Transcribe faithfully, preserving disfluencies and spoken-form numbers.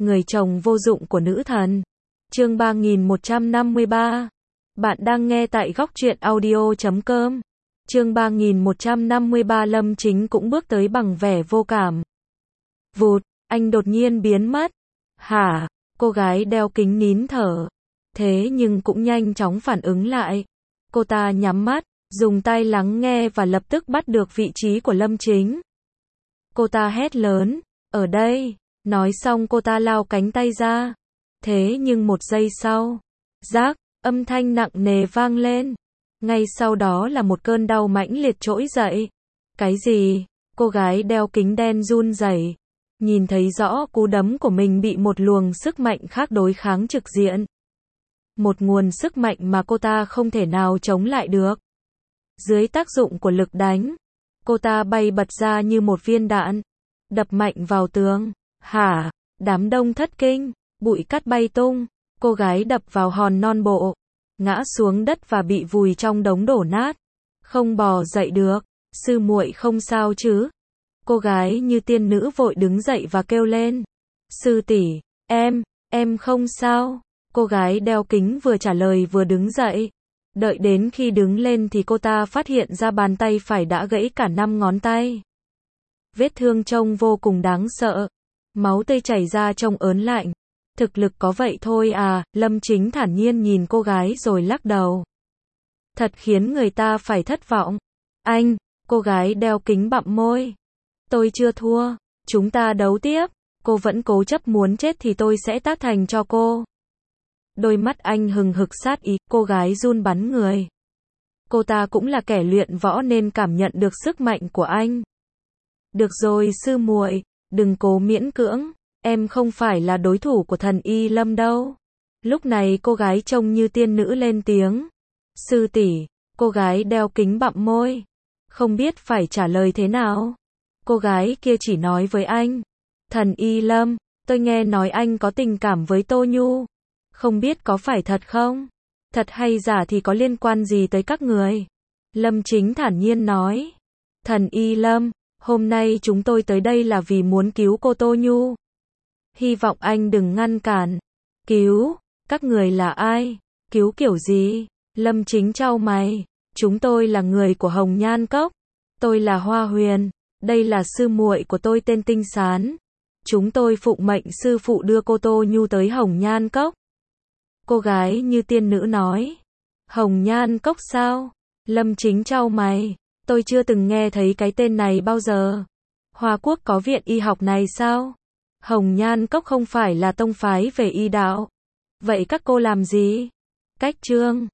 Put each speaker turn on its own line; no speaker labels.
Người chồng vô dụng của nữ thần. Chương ba nghìn một trăm năm mươi ba. Bạn đang nghe tại góc truyện audio chấm com. Chương ba nghìn một trăm năm mươi ba. Lâm Chính cũng bước tới bằng vẻ vô cảm. Vụt, anh đột nhiên biến mất. Hả? Cô gái đeo kính nín thở. Thế nhưng cũng nhanh chóng phản ứng lại. Cô ta nhắm mắt, dùng tai lắng nghe và lập tức bắt được vị trí của Lâm Chính. Cô ta hét lớn, ở đây. Nói xong cô ta lao cánh tay ra. Thế nhưng một giây sau, rác, âm thanh nặng nề vang lên. Ngay sau đó là một cơn đau mãnh liệt trỗi dậy. Cái gì? Cô gái đeo kính đen run rẩy, nhìn thấy rõ cú đấm của mình bị một luồng sức mạnh khác đối kháng trực diện. Một nguồn sức mạnh mà cô ta không thể nào chống lại được. Dưới tác dụng của lực đánh, cô ta bay bật ra như một viên đạn, đập mạnh vào tường. Hả? Đám đông thất kinh, bụi cát bay tung, cô gái đập vào hòn non bộ, ngã xuống đất và bị vùi trong đống đổ nát, không bò dậy được. Sư muội không sao chứ? Cô gái như tiên nữ vội đứng dậy và kêu lên. Sư tỷ, em, em không sao. Cô gái đeo kính vừa trả lời vừa đứng dậy. Đợi đến khi đứng lên thì cô ta phát hiện ra bàn tay phải đã gãy cả năm ngón tay. Vết thương trông vô cùng đáng sợ. Máu tươi chảy ra trông ớn lạnh. Thực lực có vậy thôi à? Lâm Chính thản nhiên nhìn cô gái rồi lắc đầu. Thật khiến người ta phải thất vọng. Anh, cô gái đeo kính bặm môi. Tôi chưa thua, chúng ta đấu tiếp. Cô vẫn cố chấp muốn chết thì tôi sẽ tác thành cho cô. Đôi mắt anh hừng hực sát ý, cô gái run bắn người. Cô ta cũng là kẻ luyện võ nên cảm nhận được sức mạnh của anh. Được rồi sư muội, đừng cố miễn cưỡng, em không phải là đối thủ của thần Y Lâm đâu. Lúc này cô gái trông như tiên nữ lên tiếng. Sư tỷ, cô gái đeo kính bặm môi, không biết phải trả lời thế nào. Cô gái kia chỉ nói với anh. Thần Y Lâm, tôi nghe nói anh có tình cảm với Tô Nhu. Không biết có phải thật không? Thật hay giả thì có liên quan gì tới các người? Lâm Chính thản nhiên nói. Thần Y Lâm, hôm nay chúng tôi tới đây là vì muốn cứu cô Tô Nhu. Hy vọng anh đừng ngăn cản. Cứu? Các người là ai? Cứu kiểu gì? Lâm Chính chau mày. Chúng tôi là người của Hồng Nhan Cốc. Tôi là Hoa Huyền. Đây là sư muội của tôi tên Tinh Sán. Chúng tôi phụng mệnh sư phụ đưa cô Tô Nhu tới Hồng Nhan Cốc. Cô gái như tiên nữ nói. Hồng Nhan Cốc sao? Lâm Chính chau mày. Tôi chưa từng nghe thấy cái tên này bao giờ. Hoa Quốc có viện y học này sao? Hồng Nhan Cốc không phải là tông phái về y đạo. Vậy các cô làm gì? Cách chương.